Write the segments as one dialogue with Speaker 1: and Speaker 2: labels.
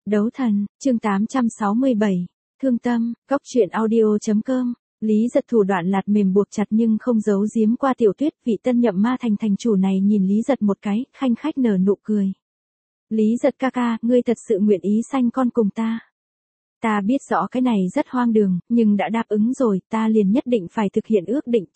Speaker 1: Đấu thần, chương 867. Thương tâm, góc truyện audio.com. Lý Giật thủ đoạn lạt mềm buộc chặt nhưng không giấu giếm qua Tiểu Tuyết, vị tân nhậm ma thành thành chủ này nhìn Lý Giật một cái, khanh khách nở nụ cười. Lý Giật ca ca, ngươi thật sự nguyện ý sanh con cùng ta. Ta biết rõ cái này rất hoang đường, nhưng đã đáp ứng rồi, ta liền nhất định phải thực hiện ước định,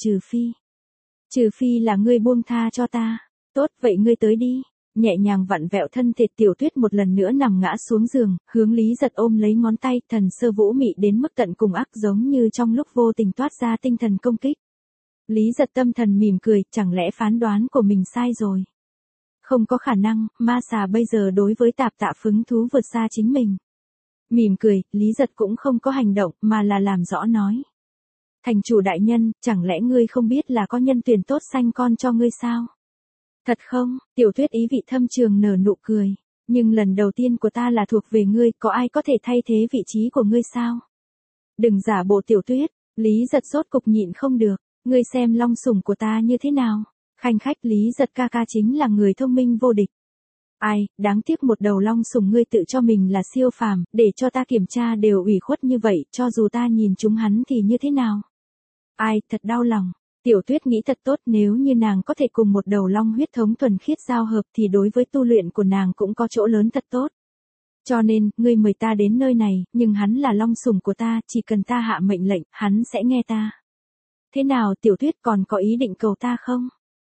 Speaker 1: trừ phi là ngươi buông tha cho ta. Tốt, vậy ngươi tới đi. Nhẹ nhàng vặn vẹo thân thể Tiểu Tuyết một lần nữa nằm ngã xuống giường, hướng Lý Giật ôm lấy ngón tay, thần sơ vũ mị đến mức tận cùng ác, giống như trong lúc vô tình toát ra tinh thần công kích. Lý Giật tâm thần mỉm cười, chẳng lẽ phán đoán của mình sai rồi? Không có khả năng, ma xà bây giờ đối với Tạp Tạ phứng thú vượt xa chính mình. Mỉm cười, Lý Giật cũng không có hành động, mà là làm rõ nói. Thành chủ đại nhân, chẳng lẽ ngươi không biết là có nhân tuyển tốt sanh con cho ngươi sao? Thật không? Tiểu Tuyết ý vị thâm trường nở nụ cười. Nhưng lần đầu tiên của ta là thuộc về ngươi, có ai có thể thay thế vị trí của ngươi sao? Đừng giả bộ Tiểu Tuyết. Lý Giật rốt cục nhịn không được. Ngươi xem long sủng của ta như thế nào? Khanh khách, Lý Giật ca ca chính là người thông minh vô địch. Ai, đáng tiếc một đầu long sủng ngươi tự cho mình là siêu phàm, để cho ta kiểm tra đều ủy khuất như vậy, cho dù ta nhìn chúng hắn thì như thế nào? Ai, thật đau lòng. Tiểu Tuyết nghĩ thật tốt, nếu như nàng có thể cùng một đầu long huyết thống thuần khiết giao hợp thì đối với tu luyện của nàng cũng có chỗ lớn thật tốt. Cho nên, ngươi mời ta đến nơi này, nhưng hắn là long sủng của ta, chỉ cần ta hạ mệnh lệnh, hắn sẽ nghe ta. Thế nào Tiểu Tuyết, còn có ý định cầu ta không?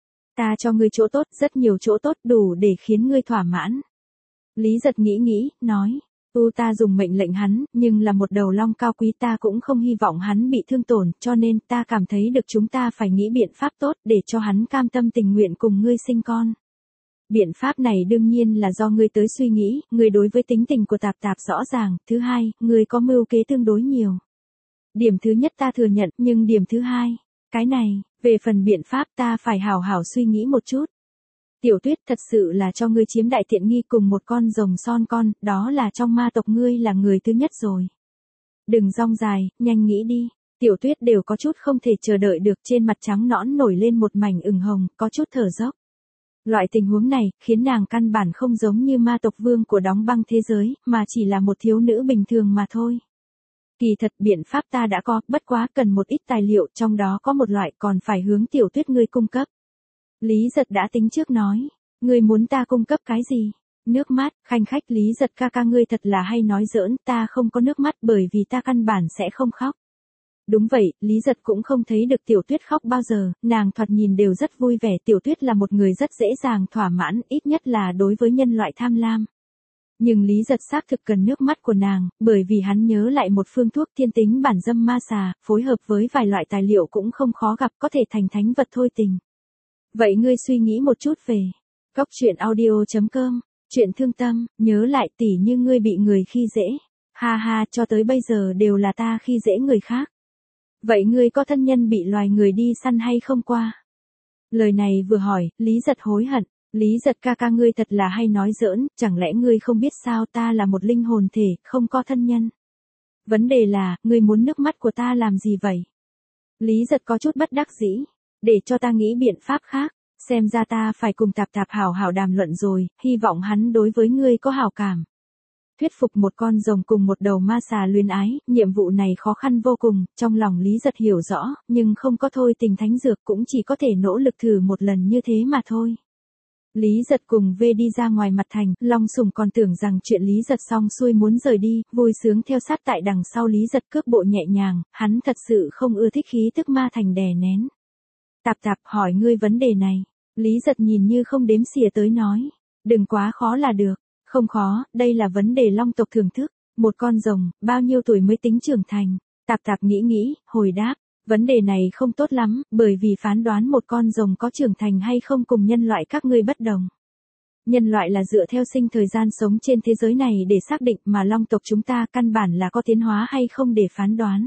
Speaker 1: Ta cho ngươi chỗ tốt, rất nhiều chỗ tốt, đủ để khiến ngươi thỏa mãn. Lý Giật nghĩ, nói. Ta dùng mệnh lệnh hắn, nhưng là một đầu long cao quý, ta cũng không hy vọng hắn bị thương tổn, cho nên ta cảm thấy được chúng ta phải nghĩ biện pháp tốt để cho hắn cam tâm tình nguyện cùng ngươi sinh con. Biện pháp này đương nhiên là do ngươi tới suy nghĩ, ngươi đối với tính tình của Tạp Tạp rõ ràng, thứ hai, ngươi có mưu kế tương đối nhiều. Điểm thứ nhất ta thừa nhận, nhưng điểm thứ hai, cái này, về phần biện pháp ta phải hảo hảo suy nghĩ một chút. Tiểu Tuyết, thật sự là cho ngươi chiếm đại tiện nghi cùng một con rồng son con, đó là trong ma tộc ngươi là người thứ nhất rồi. Đừng rong dài, nhanh nghĩ đi. Tiểu Tuyết đều có chút không thể chờ đợi được, trên mặt trắng nõn nổi lên một mảnh ửng hồng, có chút thở dốc. Loại tình huống này, khiến nàng căn bản không giống như ma tộc vương của đóng băng thế giới, mà chỉ là một thiếu nữ bình thường mà thôi. Kỳ thật biện pháp ta đã có, bất quá cần một ít tài liệu, trong đó có một loại còn phải hướng Tiểu Tuyết ngươi cung cấp. Lý Giật đã tính trước nói, ngươi muốn ta cung cấp cái gì? Nước mắt, khanh khách, Lý Giật ca ca ngươi thật là hay nói giỡn, ta không có nước mắt bởi vì ta căn bản sẽ không khóc. Đúng vậy, Lý Giật cũng không thấy được Tiểu Tuyết khóc bao giờ, nàng thoạt nhìn đều rất vui vẻ, Tiểu Tuyết là một người rất dễ dàng thỏa mãn, ít nhất là đối với nhân loại tham lam. Nhưng Lý Giật xác thực cần nước mắt của nàng, bởi vì hắn nhớ lại một phương thuốc thiên tính bản dâm ma xà, phối hợp với vài loại tài liệu cũng không khó gặp, có thể thành thánh vật thôi tình. Vậy ngươi suy nghĩ một chút về góc truyện audio.com, chuyện thương tâm, nhớ lại tỉ như ngươi bị người khi dễ. Ha ha, cho tới bây giờ đều là ta khi dễ người khác. Vậy ngươi có thân nhân bị loài người đi săn hay không qua? Lời này vừa hỏi, Lý Giật hối hận. Lý Giật ca ca ngươi thật là hay nói giỡn, chẳng lẽ ngươi không biết sao ta là một linh hồn thể, không có thân nhân. Vấn đề là, ngươi muốn nước mắt của ta làm gì vậy? Lý Giật có chút bất đắc dĩ. Để cho ta nghĩ biện pháp khác, xem ra ta phải cùng Tạp Tạp hảo hảo đàm luận rồi, hy vọng hắn đối với ngươi có hảo cảm. Thuyết phục một con rồng cùng một đầu ma xà luyến ái, nhiệm vụ này khó khăn vô cùng, trong lòng Lý Giật hiểu rõ, nhưng không có thôi tình thánh dược cũng chỉ có thể nỗ lực thử một lần như thế mà thôi. Lý Giật cùng V đi ra ngoài mặt thành, long sủng còn tưởng rằng chuyện Lý Giật xong xuôi muốn rời đi, vui sướng theo sát tại đằng sau Lý Giật cước bộ nhẹ nhàng, hắn thật sự không ưa thích khí tức ma thành đè nén. Tạp Tạp hỏi ngươi vấn đề này. Lý Giật nhìn như không đếm xỉa tới nói. Đừng quá khó là được. Không khó, đây là vấn đề long tộc thưởng thức. Một con rồng, bao nhiêu tuổi mới tính trưởng thành? Tạp Tạp nghĩ, hồi đáp. Vấn đề này không tốt lắm, bởi vì phán đoán một con rồng có trưởng thành hay không cùng nhân loại các ngươi bất đồng. Nhân loại là dựa theo sinh thời gian sống trên thế giới này để xác định, mà long tộc chúng ta căn bản là có tiến hóa hay không để phán đoán.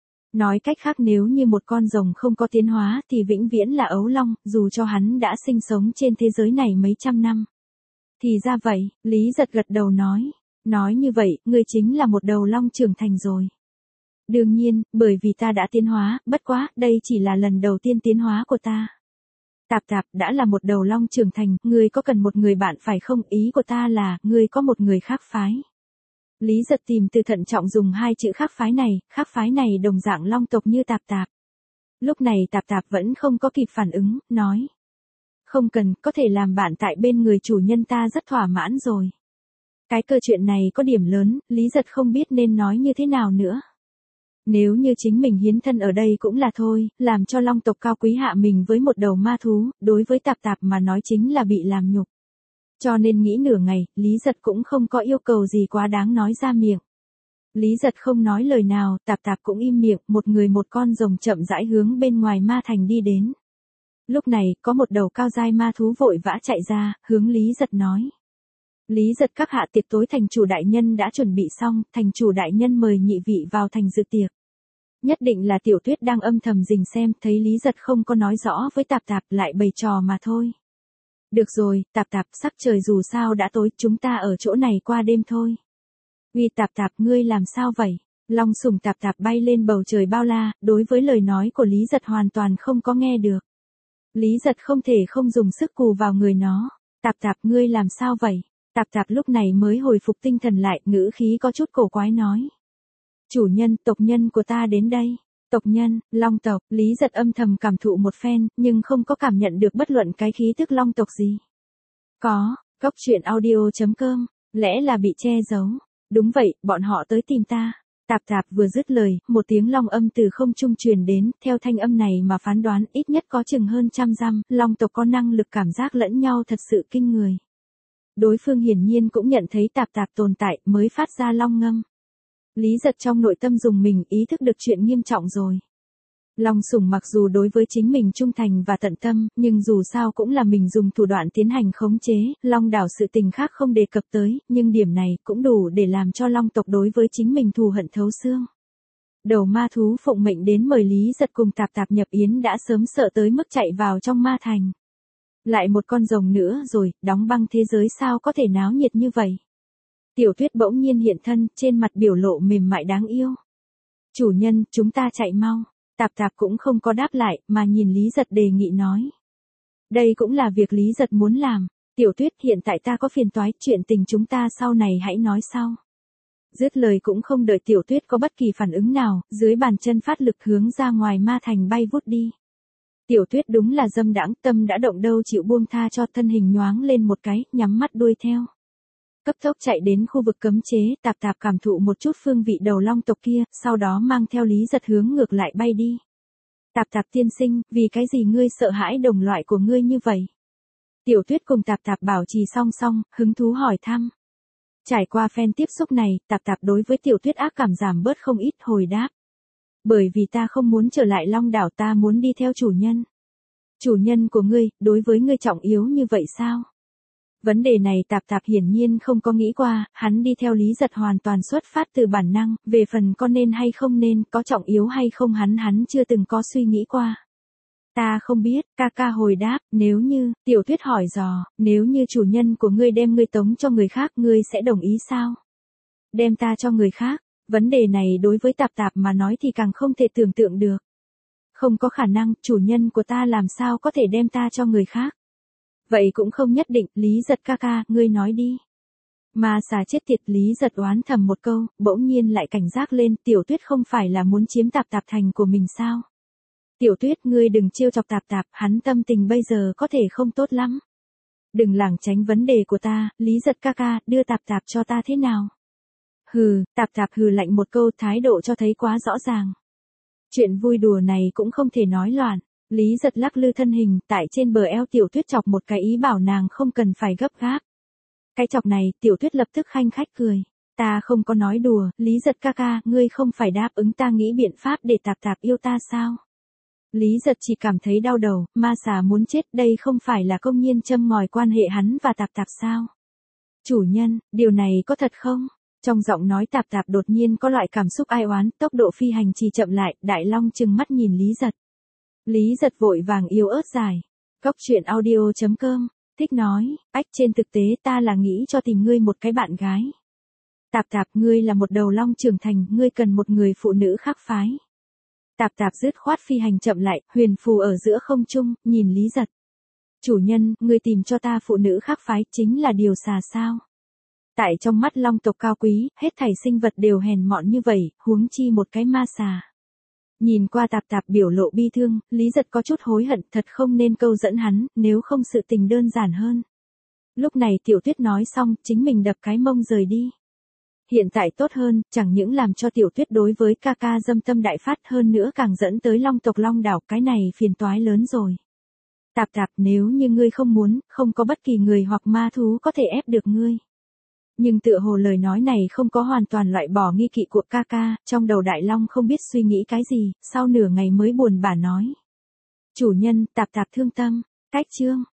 Speaker 1: Nói cách khác, nếu như một con rồng không có tiến hóa thì vĩnh viễn là ấu long, dù cho hắn đã sinh sống trên thế giới này mấy trăm năm. Thì ra vậy, Lý Giật gật đầu nói. Nói như vậy, ngươi chính là một đầu long trưởng thành rồi. Đương nhiên, bởi vì ta đã tiến hóa, bất quá, đây chỉ là lần đầu tiên tiến hóa của ta. Tạp Tạp, đã là một đầu long trưởng thành, ngươi có cần một người bạn phải không? Ý của ta là, ngươi có một người khác phái. Lý Giật tìm từ thận trọng dùng hai chữ khác phái này đồng dạng long tộc như Tạp Tạp. Lúc này Tạp Tạp vẫn không có kịp phản ứng, nói. Không cần, có thể làm bạn tại bên người chủ nhân ta rất thỏa mãn rồi. Cái cơ chuyện này có điểm lớn, Lý Giật không biết nên nói như thế nào nữa. Nếu như chính mình hiến thân ở đây cũng là thôi, làm cho long tộc cao quý hạ mình với một đầu ma thú, đối với Tạp Tạp mà nói chính là bị làm nhục. Cho nên nghĩ nửa ngày, Lý Giật cũng không có yêu cầu gì quá đáng nói ra miệng. Lý Giật không nói lời nào, Tạp Tạp cũng im miệng, một người một con rồng chậm rãi hướng bên ngoài ma thành đi đến. Lúc này, có một đầu cao giai ma thú vội vã chạy ra, hướng Lý Giật nói. Lý Giật các hạ, tiệc tối thành chủ đại nhân đã chuẩn bị xong, thành chủ đại nhân mời nhị vị vào thành dự tiệc. Nhất định là Tiểu Tuyết đang âm thầm rình xem, thấy Lý Giật không có nói rõ với Tạp Tạp, lại bày trò mà thôi. Được rồi, Tạp Tạp, sắc trời dù sao đã tối, chúng ta ở chỗ này qua đêm thôi. Uy Tạp Tạp, ngươi làm sao vậy? Long sủng Tạp Tạp bay lên bầu trời bao la, đối với lời nói của Lý Giật hoàn toàn không có nghe được. Lý Giật không thể không dùng sức cù vào người nó. Tạp Tạp, ngươi làm sao vậy? Tạp Tạp lúc này mới hồi phục tinh thần lại, ngữ khí có chút cổ quái nói. Chủ nhân, tộc nhân của ta đến đây. Tộc nhân, long tộc, Lý Giật âm thầm cảm thụ một phen, nhưng không có cảm nhận được bất luận cái khí tức long tộc gì. Có, Cốc Truyện Audio.com, lẽ là bị che giấu. Đúng vậy, bọn họ tới tìm ta. Tạp Tạp vừa dứt lời, một tiếng long âm từ không trung truyền đến, theo thanh âm này mà phán đoán ít nhất có chừng hơn 100 dặm, long tộc có năng lực cảm giác lẫn nhau thật sự kinh người. Đối phương hiển nhiên cũng nhận thấy Tạp Tạp tồn tại, mới phát ra long ngâm. Lý Giật trong nội tâm dùng mình ý thức được chuyện nghiêm trọng rồi. Long sủng mặc dù đối với chính mình trung thành và tận tâm, nhưng dù sao cũng là mình dùng thủ đoạn tiến hành khống chế, Long đảo sự tình khác không đề cập tới, nhưng điểm này cũng đủ để làm cho Long tộc đối với chính mình thù hận thấu xương. Đầu ma thú phụng mệnh đến mời Lý Giật cùng Tạp Tạp nhập yến đã sớm sợ tới mức chạy vào trong ma thành. Lại một con rồng nữa rồi, đóng băng thế giới sao có thể náo nhiệt như vậy. Tiểu Tuyết bỗng nhiên hiện thân, trên mặt biểu lộ mềm mại đáng yêu. Chủ nhân, chúng ta chạy mau. Tạp Tạp cũng không có đáp lại, mà nhìn Lý Giật đề nghị nói. Đây cũng là việc Lý Giật muốn làm. Tiểu Tuyết, hiện tại ta có phiền toái, chuyện tình chúng ta sau này hãy nói sau. Dứt lời cũng không đợi Tiểu Tuyết có bất kỳ phản ứng nào, dưới bàn chân phát lực hướng ra ngoài ma thành bay vút đi. Tiểu Tuyết đúng là dâm đãng, tâm đã động đâu chịu buông tha cho, thân hình nhoáng lên một cái, nhắm mắt đuôi theo. Cấp tốc chạy đến khu vực cấm chế, Tạp Tạp cảm thụ một chút phương vị đầu long tộc kia, sau đó mang theo Lý Giật hướng ngược lại bay đi. Tạp Tạp tiên sinh, vì cái gì ngươi sợ hãi đồng loại của ngươi như vậy? Tiểu Tuyết cùng Tạp Tạp bảo trì song song, hứng thú hỏi thăm. Trải qua phen tiếp xúc này, Tạp Tạp đối với Tiểu Tuyết ác cảm giảm bớt không ít, hồi đáp. Bởi vì ta không muốn trở lại Long đảo, ta muốn đi theo chủ nhân. Chủ nhân của ngươi, đối với ngươi trọng yếu như vậy sao? Vấn đề này Tạp Tạp hiển nhiên không có nghĩ qua, hắn đi theo Lý Giật hoàn toàn xuất phát từ bản năng, về phần có nên hay không nên, có trọng yếu hay không hắn chưa từng có suy nghĩ qua. Ta không biết, ca ca hồi đáp, nếu như, Tiểu Tuyết hỏi dò, nếu như chủ nhân của ngươi đem ngươi tống cho người khác, ngươi sẽ đồng ý sao? Đem ta cho người khác, vấn đề này đối với Tạp Tạp mà nói thì càng không thể tưởng tượng được. Không có khả năng, chủ nhân của ta làm sao có thể đem ta cho người khác? Vậy cũng không nhất định, Lý Giật ca ca, ngươi nói đi. Mà xà chết tiệt, Lý Giật oán thầm một câu, bỗng nhiên lại cảnh giác lên, Tiểu Tuyết không phải là muốn chiếm Tạp Tạp thành của mình sao? Tiểu Tuyết, ngươi đừng trêu chọc Tạp Tạp, hắn tâm tình bây giờ có thể không tốt lắm. Đừng lảng tránh vấn đề của ta, Lý Giật ca ca, đưa Tạp Tạp cho ta thế nào? Hừ, Tạp Tạp hừ lạnh một câu, thái độ cho thấy quá rõ ràng. Chuyện vui đùa này cũng không thể nói loạn. Lý Giật lắc lư thân hình, tại trên bờ eo Tiểu Tuyết chọc một cái ý bảo nàng không cần phải gấp gáp. Cái chọc này, Tiểu Tuyết lập tức khanh khách cười. Ta không có nói đùa, Lý Giật ca ca, ngươi không phải đáp ứng ta nghĩ biện pháp để Tạp Tạp yêu ta sao? Lý Giật chỉ cảm thấy đau đầu, ma xà muốn chết, đây không phải là công nhiên châm ngòi quan hệ hắn và Tạp Tạp sao? Chủ nhân, điều này có thật không? Trong giọng nói Tạp Tạp đột nhiên có loại cảm xúc ai oán, tốc độ phi hành trì chậm lại, Đại Long trừng mắt nhìn Lý Giật. Lý Giật vội vàng yếu ớt giải. Cốc Truyện Audio.com, thích nói, ách trên thực tế ta là nghĩ cho tìm ngươi một cái bạn gái. Tạp Tạp, ngươi là một đầu long trưởng thành, ngươi cần một người phụ nữ khác phái. Tạp Tạp dứt khoát phi hành chậm lại, huyền phù ở giữa không trung, nhìn Lý Giật. Chủ nhân, ngươi tìm cho ta phụ nữ khác phái chính là điều xà sao? Tại trong mắt long tộc cao quý, hết thảy sinh vật đều hèn mọn như vậy, huống chi một cái ma xà. Nhìn qua Tạp Tạp biểu lộ bi thương, Lý Giật có chút hối hận, thật không nên câu dẫn hắn, nếu không sự tình đơn giản hơn. Lúc này Tiểu Tuyết nói xong, chính mình đập cái mông rời đi. Hiện tại tốt hơn, chẳng những làm cho Tiểu Tuyết đối với ca ca dâm tâm đại phát, hơn nữa càng dẫn tới long tộc Long đảo, cái này phiền toái lớn rồi. Tạp Tạp, nếu như ngươi không muốn, không có bất kỳ người hoặc ma thú có thể ép được ngươi. Nhưng tựa hồ lời nói này không có hoàn toàn loại bỏ nghi kỵ của ca ca, trong đầu Đại Long không biết suy nghĩ cái gì, sau nửa ngày mới buồn bã nói. Chủ nhân, Tạp Tạp thương tâm, cách chương.